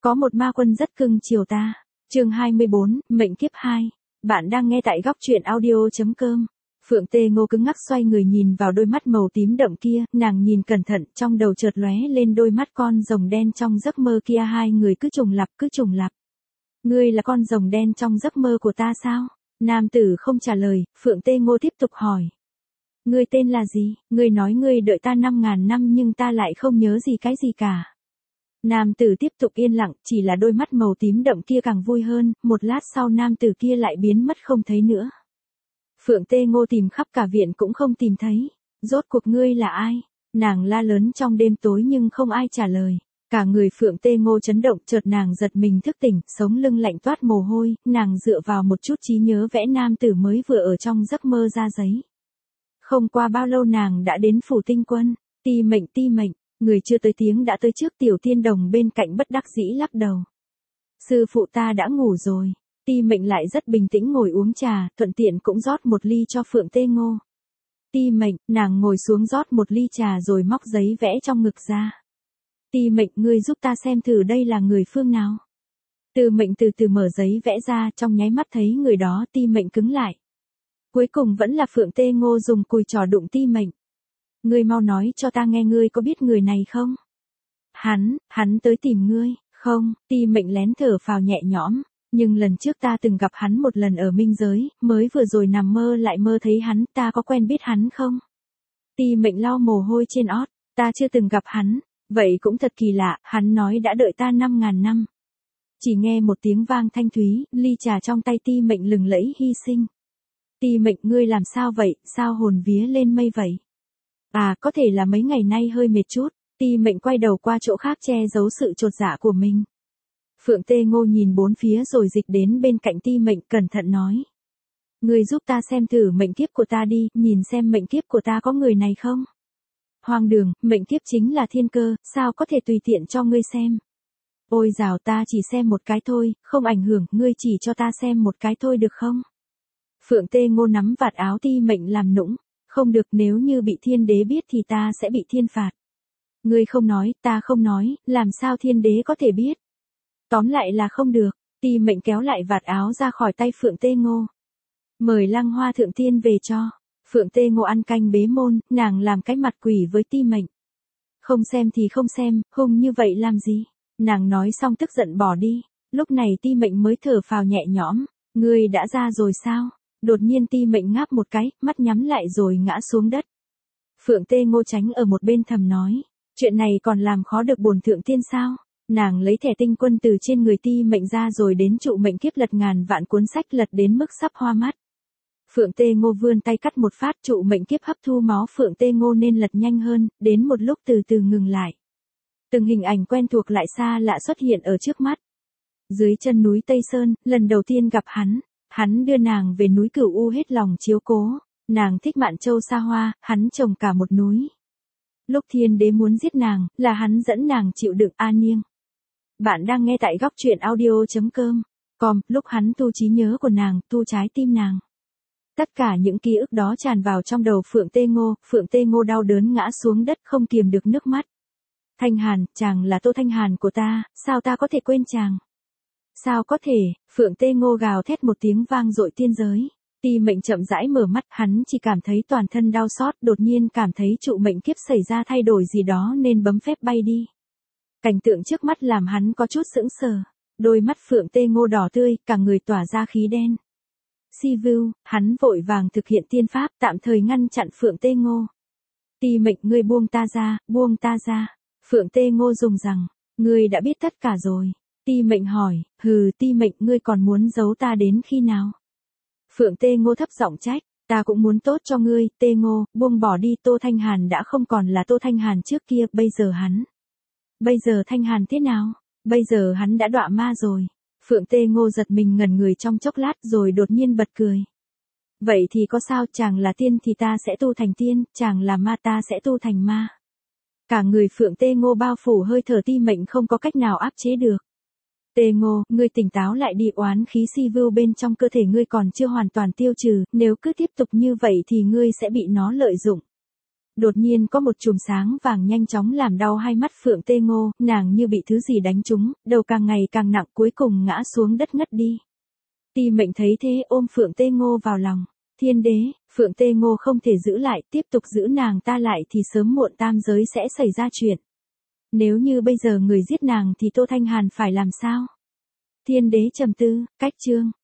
Có một ma quân rất cưng chiều ta. Chương 24, mệnh kiếp 2. Bạn đang nghe tại góc truyện audio.com. Phượng Tê Ngô cứng ngắc xoay người nhìn vào đôi mắt màu tím đậm kia, nàng nhìn cẩn thận, trong đầu chợt lóe lên đôi mắt con rồng đen trong giấc mơ kia, hai người cứ trùng lặp. Ngươi là con rồng đen trong giấc mơ của ta sao? Nam tử không trả lời, Phượng Tê Ngô tiếp tục hỏi. Ngươi tên là gì? Ngươi nói ngươi đợi ta 5.000 năm nhưng ta lại không nhớ gì cái gì cả. Nam tử tiếp tục yên lặng, chỉ là đôi mắt màu tím đậm kia càng vui hơn, một lát sau nam tử kia lại biến mất không thấy nữa. Phượng Tê Ngô tìm khắp cả viện cũng không tìm thấy. Rốt cuộc ngươi là ai? Nàng la lớn trong đêm tối nhưng không ai trả lời. Cả người Phượng Tê Ngô chấn động, chợt nàng giật mình thức tỉnh, sống lưng lạnh toát mồ hôi, nàng dựa vào một chút trí nhớ vẽ nam tử mới vừa ở trong giấc mơ ra giấy. Không qua bao lâu nàng đã đến phủ tinh quân. Ti mệnh, người chưa tới tiếng đã tới trước. Tiểu Tiên Đồng bên cạnh bất đắc dĩ lắc đầu. Sư phụ ta đã ngủ rồi. Ti mệnh lại rất bình tĩnh ngồi uống trà, thuận tiện cũng rót một ly cho Phượng Tê Ngô. Ti mệnh, nàng ngồi xuống rót một ly trà rồi móc giấy vẽ trong ngực ra. Ti mệnh, ngươi giúp ta xem thử đây là người phương nào. Từ mệnh từ từ mở giấy vẽ ra, trong nháy mắt thấy người đó. Ti mệnh cứng lại. Cuối cùng vẫn là Phượng Tê Ngô dùng cùi trò đụng Ti mệnh. Ngươi mau nói cho ta nghe, ngươi có biết người này không? Hắn tới tìm ngươi. Không, Ti mệnh lén thở phào nhẹ nhõm. Nhưng lần trước ta từng gặp hắn một lần ở minh giới, mới vừa rồi nằm mơ lại mơ thấy hắn, ta có quen biết hắn không? Ti mệnh lau mồ hôi trên ót, ta chưa từng gặp hắn, vậy cũng thật kỳ lạ, hắn nói đã đợi ta 5.000 năm. Chỉ nghe một tiếng vang thanh thúy, ly trà trong tay Ti mệnh lừng lẫy hy sinh. Ti mệnh, ngươi làm sao vậy, sao hồn vía lên mây vậy? À, có thể là mấy ngày nay hơi mệt chút. Ti mệnh quay đầu qua chỗ khác che giấu sự chột dạ của mình. Phượng Tê Ngô nhìn bốn phía rồi dịch đến bên cạnh Ti mệnh, cẩn thận nói. Ngươi giúp ta xem thử mệnh kiếp của ta đi, nhìn xem mệnh kiếp của ta có người này không? Hoang đường, mệnh kiếp chính là thiên cơ, sao có thể tùy tiện cho ngươi xem? Ôi dào, ta chỉ xem một cái thôi, không ảnh hưởng, ngươi chỉ cho ta xem một cái thôi được không? Phượng Tê Ngô nắm vạt áo Ti mệnh làm nũng. Không được, nếu như bị thiên đế biết thì ta sẽ bị thiên phạt. Ngươi không nói, ta không nói, làm sao thiên đế có thể biết? Tóm lại là không được. Ti mệnh kéo lại vạt áo ra khỏi tay Phượng Tê Ngô. Mời Lăng Hoa thượng tiên về cho. Phượng Tê Ngô ăn canh bế môn, nàng làm cái mặt quỷ với Ti mệnh. Không xem thì không xem, hung như vậy làm gì? Nàng nói xong tức giận bỏ đi. Lúc này Ti mệnh mới thở phào nhẹ nhõm. Ngươi đã ra rồi sao? Đột nhiên Ti mệnh ngáp một cái, mắt nhắm lại rồi ngã xuống đất. Phượng Tê Ngô tránh ở một bên thầm nói. Chuyện này còn làm khó được bổn thượng tiên sao? Nàng lấy thẻ tinh quân từ trên người Ti mệnh ra rồi đến trụ mệnh kiếp lật ngàn vạn cuốn sách lật đến mức sắp hoa mắt. Phượng Tê Ngô vươn tay cắt một phát, trụ mệnh kiếp hấp thu máu Phượng Tê Ngô nên lật nhanh hơn, đến một lúc từ từ ngừng lại. Từng hình ảnh quen thuộc lại xa lạ xuất hiện ở trước mắt. Dưới chân núi Tây Sơn, lần đầu tiên gặp hắn đưa nàng về núi Cửu U hết lòng chiếu cố, nàng thích Mạn Châu xa hoa, hắn trồng cả một núi. Lúc thiên đế muốn giết nàng, là hắn dẫn nàng chịu đựng an niêng. Bạn đang nghe tại góc truyện audio.com, lúc hắn tu trí nhớ của nàng, tu trái tim nàng. Tất cả những ký ức đó tràn vào trong đầu Phượng Tê Ngô đau đớn ngã xuống đất không kiềm được nước mắt. Thanh Hàn, chàng là Tô Thanh Hàn của ta, sao ta có thể quên chàng? Sao có thể? Phượng Tê Ngô gào thét một tiếng vang dội tiên giới. Ti mệnh chậm rãi mở mắt, hắn chỉ cảm thấy toàn thân đau xót, đột nhiên cảm thấy trụ mệnh kiếp xảy ra thay đổi gì đó nên bấm phép bay đi. Cảnh tượng trước mắt làm hắn có chút sững sờ. Đôi mắt Phượng Tê Ngô đỏ tươi, cả người tỏa ra khí đen. Si Vưu, hắn vội vàng thực hiện tiên pháp, tạm thời ngăn chặn Phượng Tê Ngô. Ti mệnh, ngươi buông ta ra. Phượng Tê Ngô dùng rằng, ngươi đã biết tất cả rồi. Ti mệnh hỏi, Ti mệnh, ngươi còn muốn giấu ta đến khi nào? Phượng Tê Ngô thấp giọng trách, ta cũng muốn tốt cho ngươi, Tê Ngô, buông bỏ đi, Tô Thanh Hàn đã không còn là Tô Thanh Hàn trước kia, bây giờ Thanh Hàn thế nào? Bây giờ hắn đã đọa ma rồi. Phượng Tê Ngô giật mình ngẩn người trong chốc lát rồi đột nhiên bật cười. Vậy thì có sao, chàng là tiên thì ta sẽ tu thành tiên, chàng là ma ta sẽ tu thành ma. Cả người Phượng Tê Ngô bao phủ hơi thở Ti mệnh không có cách nào áp chế được. Tê Ngô, ngươi tỉnh táo lại đi, oán khí Si Vưu bên trong cơ thể ngươi còn chưa hoàn toàn tiêu trừ, nếu cứ tiếp tục như vậy thì ngươi sẽ bị nó lợi dụng. Đột nhiên có một chùm sáng vàng nhanh chóng làm đau hai mắt Phượng Tê Ngô, nàng như bị thứ gì đánh trúng, đầu càng ngày càng nặng cuối cùng ngã xuống đất ngất đi. Ti Mệnh thấy thế ôm Phượng Tê Ngô vào lòng. Thiên đế, Phượng Tê Ngô không thể giữ lại, tiếp tục giữ nàng ta lại thì sớm muộn tam giới sẽ xảy ra chuyện. Nếu như bây giờ người giết nàng thì Tô Thanh Hàn phải làm sao? Thiên đế trầm tư, cách chương.